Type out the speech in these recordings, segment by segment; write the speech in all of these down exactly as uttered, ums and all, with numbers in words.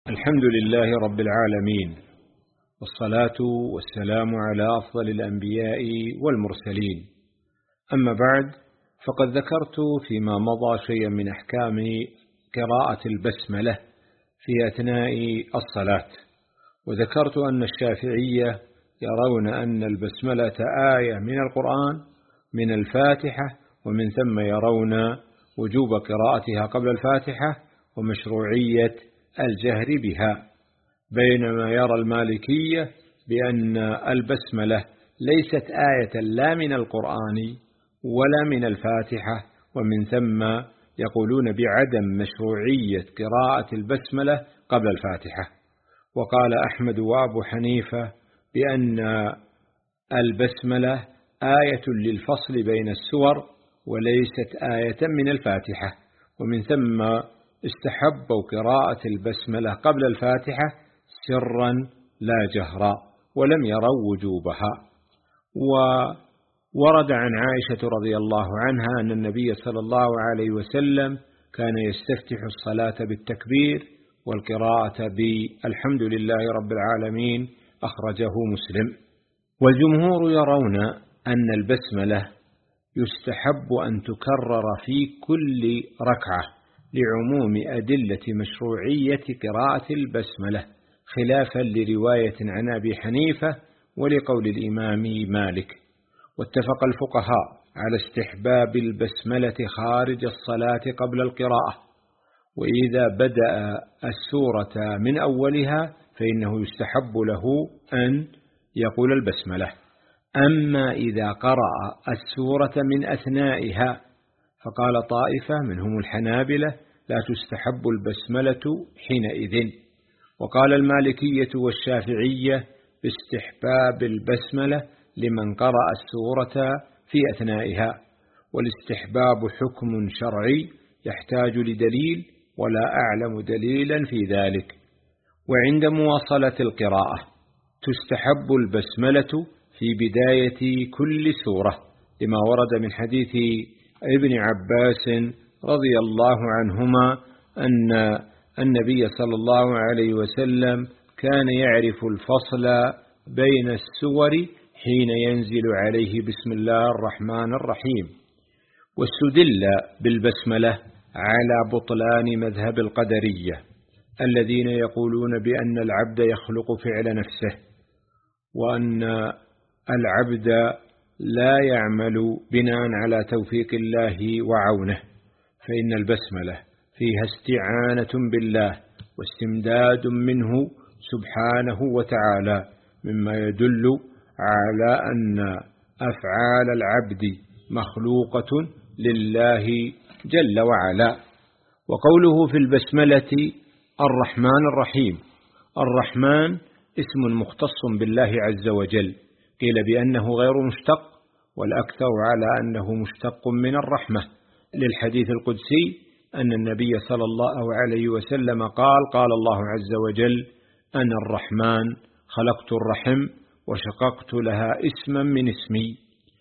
الحمد لله رب العالمين، والصلاة والسلام على أفضل الأنبياء والمرسلين. أما بعد، فقد ذكرت فيما مضى شيئا من أحكام قراءة البسملة في أثناء الصلاة، وذكرت أن الشافعية يرون أن البسملة آية من القرآن من الفاتحة، ومن ثم يرون وجوب قراءتها قبل الفاتحة ومشروعية الجهر بها، بينما يرى المالكية بأن البسملة ليست آية لا من القرآن ولا من الفاتحة، ومن ثم يقولون بعدم مشروعية قراءة البسملة قبل الفاتحة. وقال أحمد وأبو حنيفة بأن البسملة آية للفصل بين السور وليست آية من الفاتحة، ومن ثم استحبوا قراءة البسملة قبل الفاتحة سرا لا جهرا، ولم يروا وجوبها. وورد عن عائشة رضي الله عنها أن النبي صلى الله عليه وسلم كان يستفتح الصلاة بالتكبير والقراءة بالحمد لله رب العالمين، أخرجه مسلم. والجمهور يرون أن البسملة يستحب أن تكرر في كل ركعة لعموم أدلة مشروعية قراءة البسملة، خلافا لرواية عن أبي حنيفة ولقول الإمام مالك. واتفق الفقهاء على استحباب البسملة خارج الصلاة قبل القراءة، وإذا بدأ السورة من أولها فإنه يستحب له أن يقول البسملة. أما إذا قرأ السورة من أثنائها فقال طائفة منهم الحنابلة لا تستحب البسملة حينئذ، وقال المالكية والشافعية باستحباب البسملة لمن قرأ السورة في أثنائها، والاستحباب حكم شرعي يحتاج لدليل، ولا أعلم دليلا في ذلك. وعند مواصلة القراءة تستحب البسملة في بداية كل سورة، لما ورد من حديث ابن عباس رضي الله عنهما أن النبي صلى الله عليه وسلم كان يعرف الفصل بين السور حين ينزل عليه بسم الله الرحمن الرحيم. واستدل بالبسملة على بطلان مذهب القدرية الذين يقولون بأن العبد يخلق فعل نفسه، وأن العبد لا يعمل بناء على توفيق الله وعونه، فإن البسملة فيها استعانة بالله واستمداد منه سبحانه وتعالى، مما يدل على أن أفعال العبد مخلوقة لله جل وعلا. وقوله في البسملة الرحمن الرحيم، الرحمن اسم مختص بالله عز وجل، قيل بأنه غير مشتق، والأكثر على أنه مشتق من الرحمة، للحديث القدسي أن النبي صلى الله عليه وسلم قال قال الله عز وجل أنا الرحمن خلقت الرحم وشققت لها اسما من اسمي.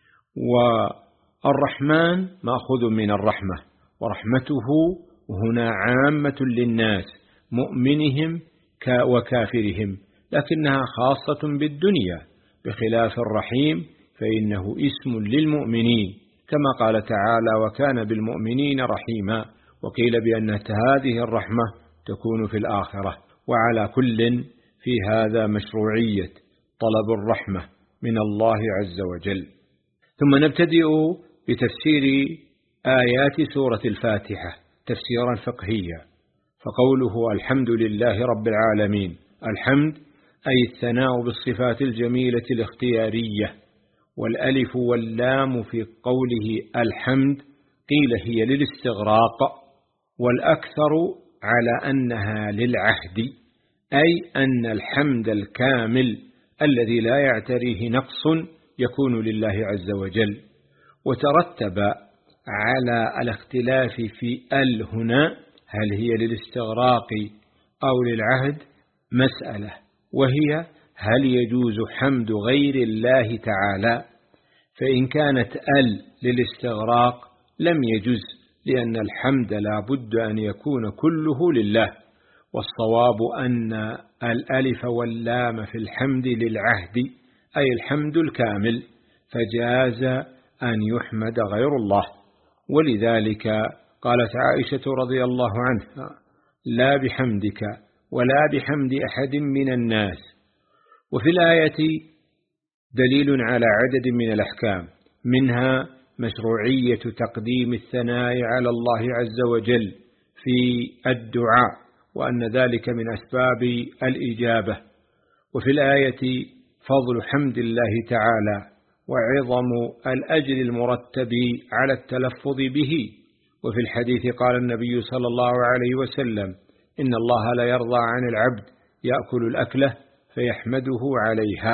والرحمن مأخوذ من الرحمة، ورحمته هنا عامة للناس مؤمنهم وكافرهم، لكنها خاصة بالدنيا، بخلاف الرحيم فإنه اسم للمؤمنين، كما قال تعالى وكان بالمؤمنين رحيما. وقيل بأن هذه الرحمة تكون في الآخرة. وعلى كل في هذا مشروعية طلب الرحمة من الله عز وجل. ثم نبتدئ بتفسير آيات سورة الفاتحة تفسيرا فقهيا. فقوله الحمد لله رب العالمين، الحمد أي الثناء بالصفات الجميلة الاختيارية، والألف واللام في قوله الحمد قيل هي للاستغراق، والأكثر على أنها للعهد، أي أن الحمد الكامل الذي لا يعتريه نقص يكون لله عز وجل. وترتب على الاختلاف في ال هنا هل هي للاستغراق أو للعهد مسألة، وهي هل يجوز حمد غير الله تعالى؟ فإن كانت ال للاستغراق لم يجوز، لأن الحمد لا بد أن يكون كله لله، والصواب أن الألف واللام في الحمد للعهد أي الحمد الكامل، فجاز أن يحمد غير الله. ولذلك قالت عائشة رضي الله عنها: لا بحمدك ولا بحمد أحد من الناس. وفي الآية دليل على عدد من الأحكام، منها مشروعية تقديم الثناء على الله عز وجل في الدعاء، وأن ذلك من أسباب الإجابة. وفي الآية فضل حمد الله تعالى وعظم الأجر المرتب على التلفظ به. وفي الحديث قال النبي صلى الله عليه وسلم: إن الله لا يرضى عن العبد يأكل الأكلة فيحمده عليها.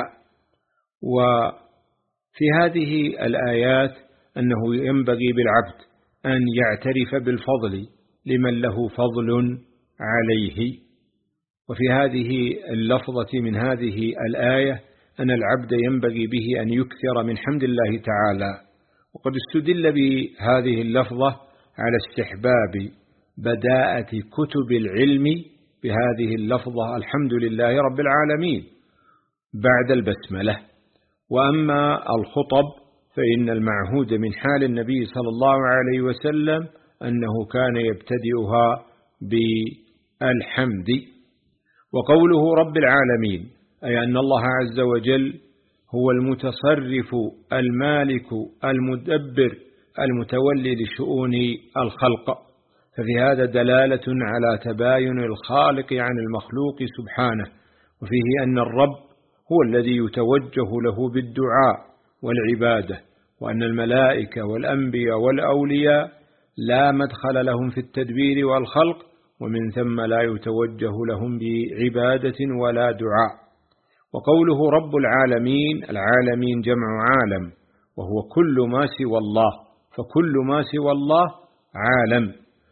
وفي هذه الآيات أنه ينبغي بالعبد أن يعترف بالفضل لمن له فضل عليه. وفي هذه اللفظة من هذه الآية أن العبد ينبغي به أن يكثر من حمد الله تعالى. وقد استدل بهذه اللفظة على استحباب بداءة كتب العلم بهذه اللفظة: الحمد لله رب العالمين، بعد البسملة. وأما الخطب فإن المعهود من حال النبي صلى الله عليه وسلم أنه كان يبتدئها بالحمد. وقوله رب العالمين أي أن الله عز وجل هو المتصرف المالك المدبر المتولي لشؤون الخلق، ففي هذا دلالة على تباين الخالق عن المخلوق سبحانه، وفيه أن الرب هو الذي يتوجه له بالدعاء والعبادة، وأن الملائكة والأنبياء والأولياء لا مدخل لهم في التدبير والخلق، ومن ثم لا يتوجه لهم بعبادة ولا دعاء. وقوله رب العالمين، العالمين جمع عالم، وهو كل ما سوى الله، فكل ما سوى الله عالم.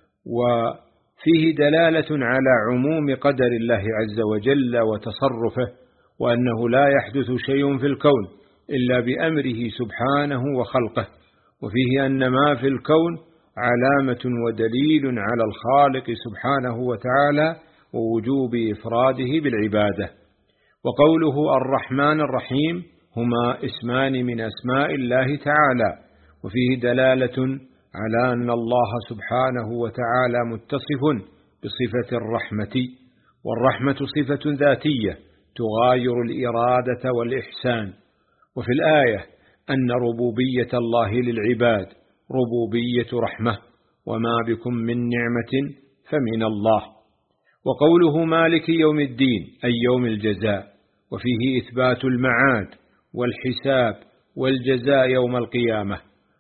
وفيه دلالة على عموم قدر الله عز وجل وتصرفه، وأنه لا يحدث شيء في الكون إلا بأمره سبحانه وخلقه. وفيه أن ما في الكون علامة ودليل على الخالق سبحانه وتعالى ووجوب إفراده بالعبادة. وقوله الرحمن الرحيم هما اسمان من أسماء الله تعالى، وفيه دلالة على أن الله سبحانه وتعالى متصف بصفة الرحمة، والرحمة صفة ذاتية تغاير الإرادة والإحسان. وفي الآية أن ربوبية الله للعباد ربوبية رحمة، وما بكم من نعمة فمن الله. وقوله مالك يوم الدين أي يوم الجزاء، وفيه إثبات المعاد والحساب والجزاء يوم القيامة.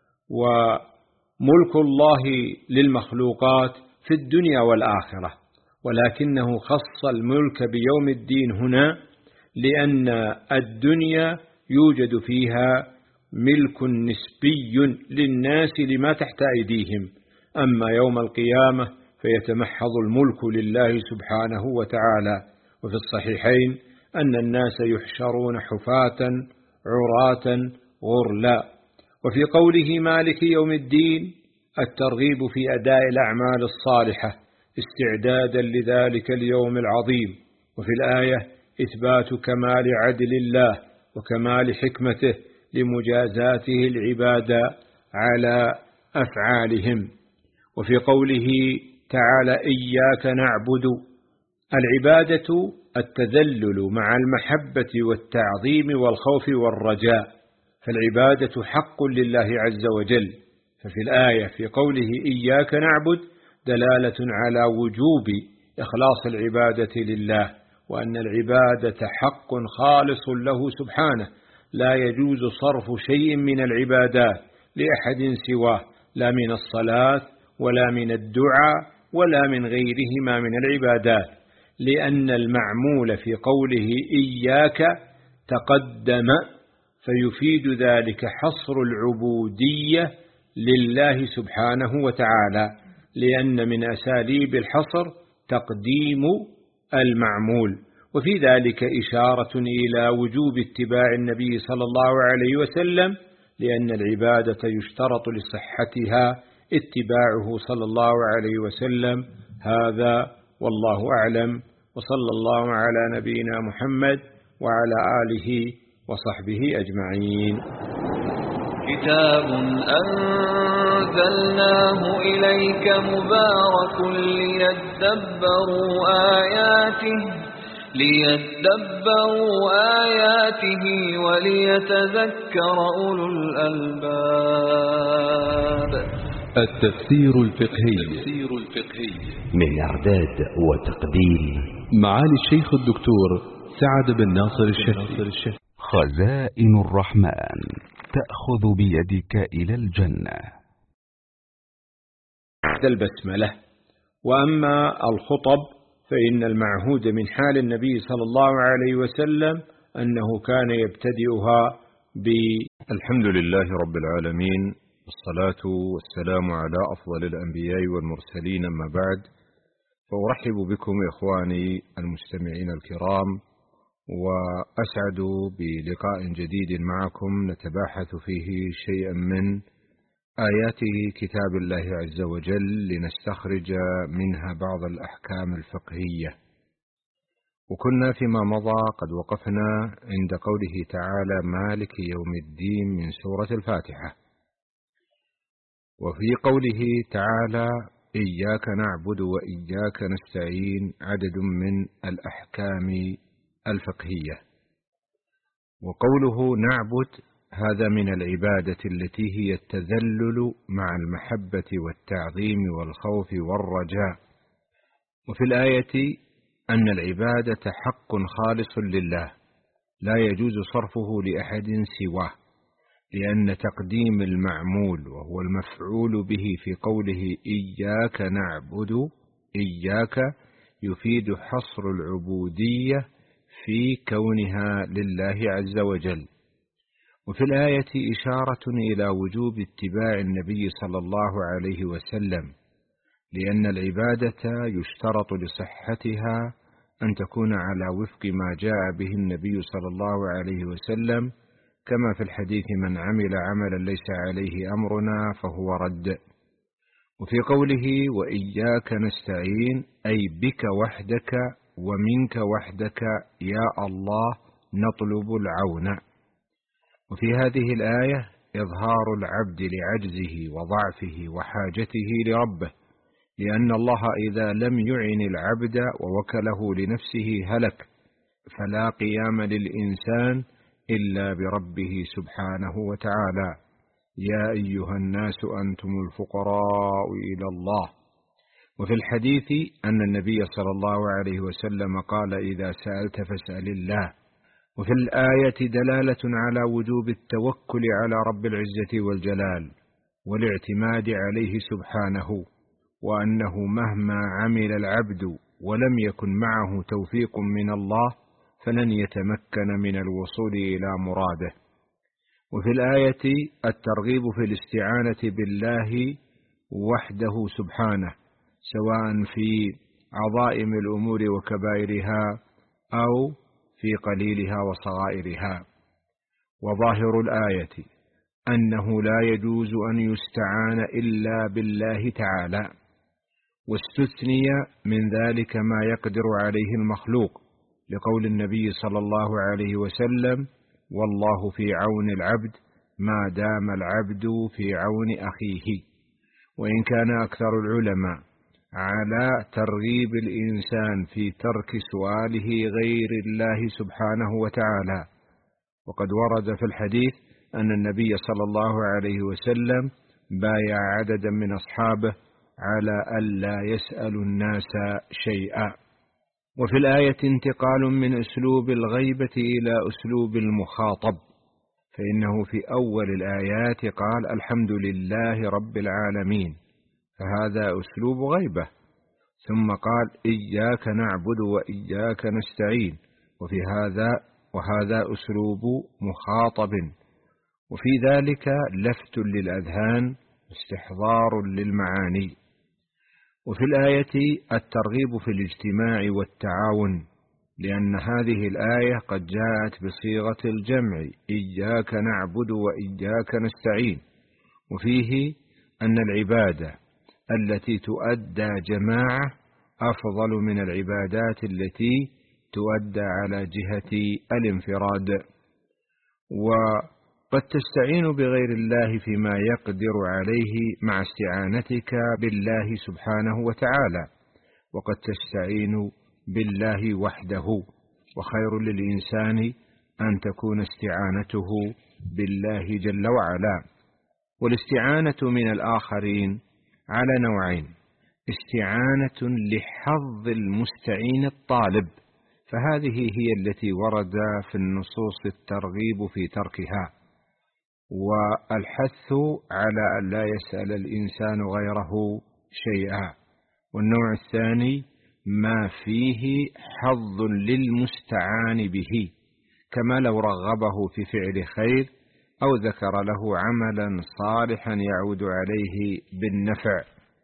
وملك الله للمخلوقات في الدنيا والآخرة، ولكنه خص الملك بيوم الدين هنا لأن الدنيا يوجد فيها ملك نسبي للناس لما تحت أيديهم، أما يوم القيامة فيتمحض الملك لله سبحانه وتعالى. وفي الصحيحين أن الناس يحشرون حفاة عراة غرلا. وفي قوله مالك يوم الدين الترغيب في أداء الأعمال الصالحة استعدادا لذلك اليوم العظيم. وفي الآية إثبات كمال عدل الله وكمال حكمته لمجازاته العباد على أفعالهم. وفي قوله تعالى إياك نعبد، العبادة التذلل مع المحبة والتعظيم والخوف والرجاء، فالعبادة حق لله عز وجل. ففي الآية في قوله إياك نعبد دلالة على وجوب إخلاص العبادة لله، وأن العبادة حق خالص له سبحانه، لا يجوز صرف شيء من العبادات لأحد سواه، لا من الصلاة ولا من الدعاء ولا من غيرهما من العبادات، لأن المعمول في قوله إياك تقدم، فيفيد ذلك حصر العبودية لله سبحانه وتعالى، لأن من أساليب الحصر تقديم المعمول. وفي ذلك إشارة إلى وجوب اتباع النبي صلى الله عليه وسلم، لأن العبادة يشترط لصحتها اتباعه صلى الله عليه وسلم. هذا والله أعلم، وصلى الله على نبينا محمد وعلى آله وصحبه أجمعين. كتاب أنزلناه إليك مبارك ليدبروا آياته ليدبروا آياته وليتذكر أولو الألباب. التفسير الفقهي من إعداد وتقديم معالي الشيخ الدكتور سعد بن ناصر الشهري. خزائن الرحمن تأخذ بيدك إلى الجنة. البسملة. وأما الخطب فإن المعهود من حال النبي صلى الله عليه وسلم أنه كان يبتدئها بالحمد لله رب العالمين، والصلاة والسلام على أفضل الأنبياء والمرسلين، أما بعد، فأرحب بكم إخواني المستمعين الكرام، وأسعد بلقاء جديد معكم نتباحث فيه شيئا من آيات كتاب الله عز وجل لنستخرج منها بعض الأحكام الفقهية. وكنا فيما مضى قد وقفنا عند قوله تعالى مالك يوم الدين من سورة الفاتحة. وفي قوله تعالى إياك نعبد وإياك نستعين عدد من الأحكام الفقهية. وقوله نعبد هذا من العبادة التي هي التذلل مع المحبة والتعظيم والخوف والرجاء. وفي الآية أن العبادة حق خالص لله لا يجوز صرفه لأحد سواه، لأن تقديم المعمول وهو المفعول به في قوله إياك نعبد إياك يفيد حصر العبودية في كونها لله عز وجل. وفي الآية إشارة إلى وجوب اتباع النبي صلى الله عليه وسلم، لأن العبادة يشترط لصحتها أن تكون على وفق ما جاء به النبي صلى الله عليه وسلم، كما في الحديث من عمل عملا ليس عليه أمرنا فهو رد. وفي قوله وإياك نستعين أي بك وحدك ومنك وحدك يا الله نطلب العون. وفي هذه الآية إظهار العبد لعجزه وضعفه وحاجته لربه، لأن الله إذا لم يعن العبد ووكله لنفسه هلك، فلا قيام للإنسان إلا بربه سبحانه وتعالى. يا أيها الناس أنتم الفقراء إلى الله. وفي الحديث أن النبي صلى الله عليه وسلم قال إذا سألت فاسأل الله. وفي الآية دلالة على وجوب التوكل على رب العزة والجلال والاعتماد عليه سبحانه، وأنه مهما عمل العبد ولم يكن معه توفيق من الله فلن يتمكن من الوصول إلى مراده. وفي الآية الترغيب في الاستعانة بالله وحده سبحانه، سواء في عظائم الأمور وكبائرها أو في قليلها وصغائرها. وظاهر الآية أنه لا يجوز أن يستعان إلا بالله تعالى، واستثني من ذلك ما يقدر عليه المخلوق، لقول النبي صلى الله عليه وسلم والله في عون العبد ما دام العبد في عون أخيه. وإن كان أكثر العلماء على ترغيب الإنسان في ترك سؤاله غير الله سبحانه وتعالى، وقد ورد في الحديث أن النبي صلى الله عليه وسلم بايع عددا من أصحابه على ألا يسأل الناس شيئا. وفي الآية انتقال من أسلوب الغيبة إلى أسلوب المخاطب، فإنه في أول الآيات قال الحمد لله رب العالمين، فهذا أسلوب غيبة، ثم قال إياك نعبد وإياك نستعين، وفي هذا وهذا أسلوب مخاطب، وفي ذلك لفت للأذهان واستحضار للمعاني. وفي الآية الترغيب في الاجتماع والتعاون، لأن هذه الآية قد جاءت بصيغة الجمع إياك نعبد وإياك نستعين، وفيه أن العبادة التي تؤدى جماعة أفضل من العبادات التي تؤدى على جهة الانفراد. وقد تستعين بغير الله فيما يقدر عليه مع استعانتك بالله سبحانه وتعالى، وقد تستعين بالله وحده، وخير للإنسان أن تكون استعانته بالله جل وعلا. والاستعانة من الآخرين على نوعين: استعانة لحظ المستعين الطالب، فهذه هي التي ورد في النصوص الترغيب في تركها، والحث على أن لا يسأل الإنسان غيره شيئا. والنوع الثاني ما فيه حظ للمستعان به، كما لو رغبه في فعل خير أو ذكر له عملا صالحا يعود عليه بالنفع.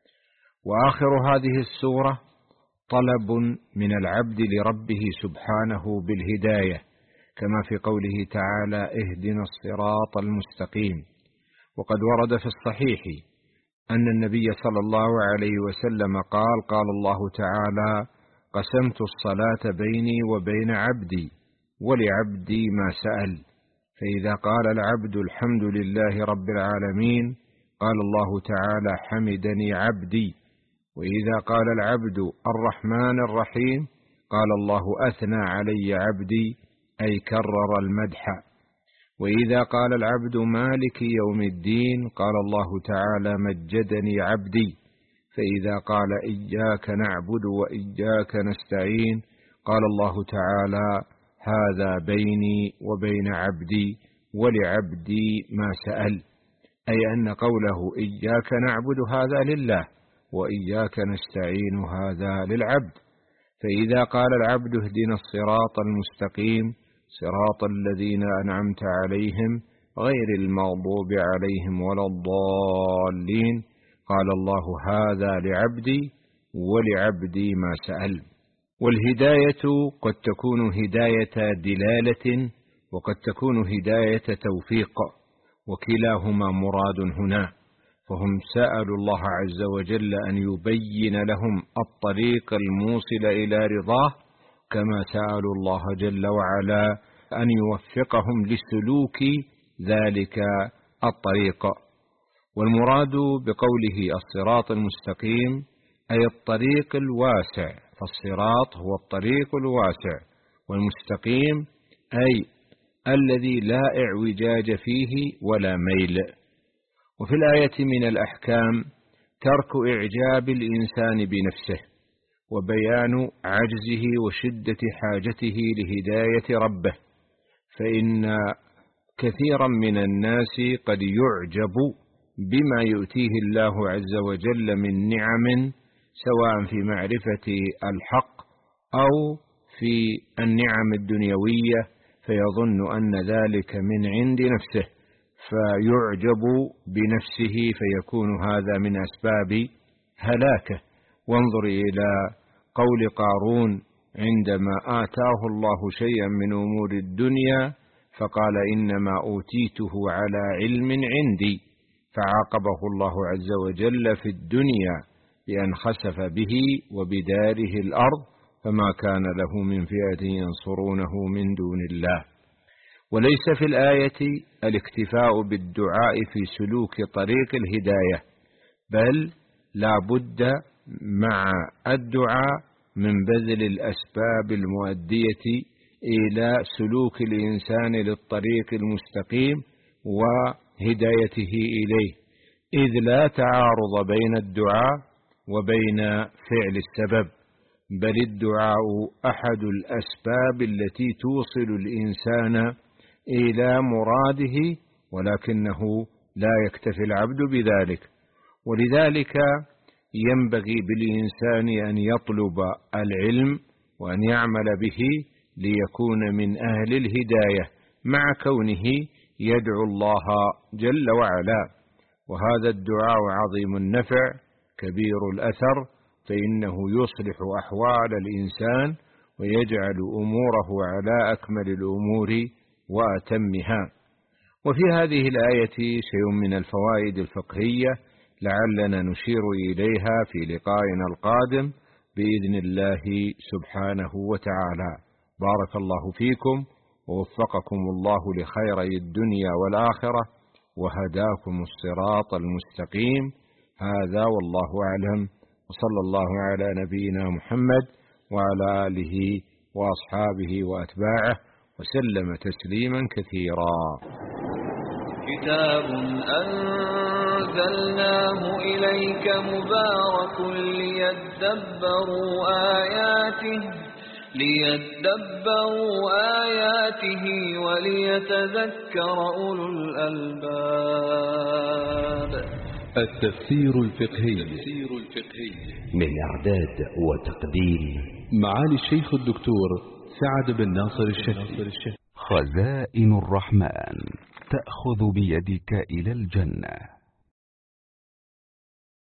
وآخر هذه السورة طلب من العبد لربه سبحانه بالهداية، كما في قوله تعالى: اهدنا الصراط المستقيم. وقد ورد في الصحيح أن النبي صلى الله عليه وسلم قال: قال الله تعالى: قسمت الصلاة بيني وبين عبدي ولعبدي ما سأل، فإذا قال العبد الحمد لله رب العالمين قال الله تعالى: حمدني عبدي. وإذا قال العبد الرحمن الرحيم قال الله: أثنى علي عبدي، أي كرر المدح. وإذا قال العبد مالك يوم الدين قال الله تعالى: مجدني عبدي. فإذا قال إياك نعبد وإياك نستعين قال الله تعالى: هذا بيني وبين عبدي ولعبدي ما سأل، أي أن قوله إياك نعبد هذا لله، وإياك نستعين هذا للعبد. فإذا قال العبد اهدنا الصراط المستقيم صراط الذين أنعمت عليهم غير المغضوب عليهم ولا الضالين قال الله: هذا لعبدي ولعبدي ما سأل. والهداية قد تكون هداية دلالة وقد تكون هداية توفيق، وكلاهما مراد هنا. فهم سألوا الله عز وجل أن يبين لهم الطريق الموصل إلى رضاه، كما سألوا الله جل وعلا أن يوفقهم لسلوك ذلك الطريق. والمراد بقوله الصراط المستقيم أي الطريق الواسع، فالصراط هو الطريق الواسع، والمستقيم أي الذي لا اعوجاج فيه ولا ميل. وفي الآية من الأحكام ترك إعجاب الإنسان بنفسه، وبيان عجزه وشدة حاجته لهداية ربه، فإن كثيرا من الناس قد يعجب بما يؤتيه الله عز وجل من نعم، سواء في معرفة الحق أو في النعم الدنيوية، فيظن أن ذلك من عند نفسه فيعجب بنفسه، فيكون هذا من أسباب هلاكه. وانظر إلى قول قارون عندما آتاه الله شيئا من أمور الدنيا فقال: إنما أوتيته على علم عندي، فعاقبه الله عز وجل في الدنيا بأن خسف به وبداره الأرض، فما كان له من فئة ينصرونه من دون الله. وليس في الآية الاكتفاء بالدعاء في سلوك طريق الهداية، بل لا بد مع الدعاء من بذل الأسباب المؤدية إلى سلوك الإنسان للطريق المستقيم وهدايته إليه، إذ لا تعارض بين الدعاء وبين فعل السبب، بل الدعاء أحد الأسباب التي توصل الإنسان إلى مراده، ولكنه لا يكتفي العبد بذلك. ولذلك ينبغي بالإنسان أن يطلب العلم وأن يعمل به ليكون من أهل الهداية، مع كونه يدعو الله جل وعلا. وهذا الدعاء عظيم النفع كبير الأثر، فإنه يصلح أحوال الإنسان ويجعل أموره على أكمل الأمور وأتمها. وفي هذه الآية شيء من الفوائد الفقهية لعلنا نشير إليها في لقائنا القادم، بإذن الله سبحانه وتعالى. بارك الله فيكم ووفقكم الله لخيري الدنيا والآخرة وهداكم الصراط المستقيم. هذا والله أعلم، وصلى الله على نبينا محمد وعلى آله وأصحابه وأتباعه وسلم تسليما كثيرا. كتاب أنزلناه إليك مبارك ليدبروا آياته ليدبروا آياته وليتذكر أولو الألباب. التفسير الفقهي من إعداد وتقديم معالي الشيخ الدكتور سعد بن ناصر الشهري. خزائن الرحمن تأخذ بيدك إلى الجنة.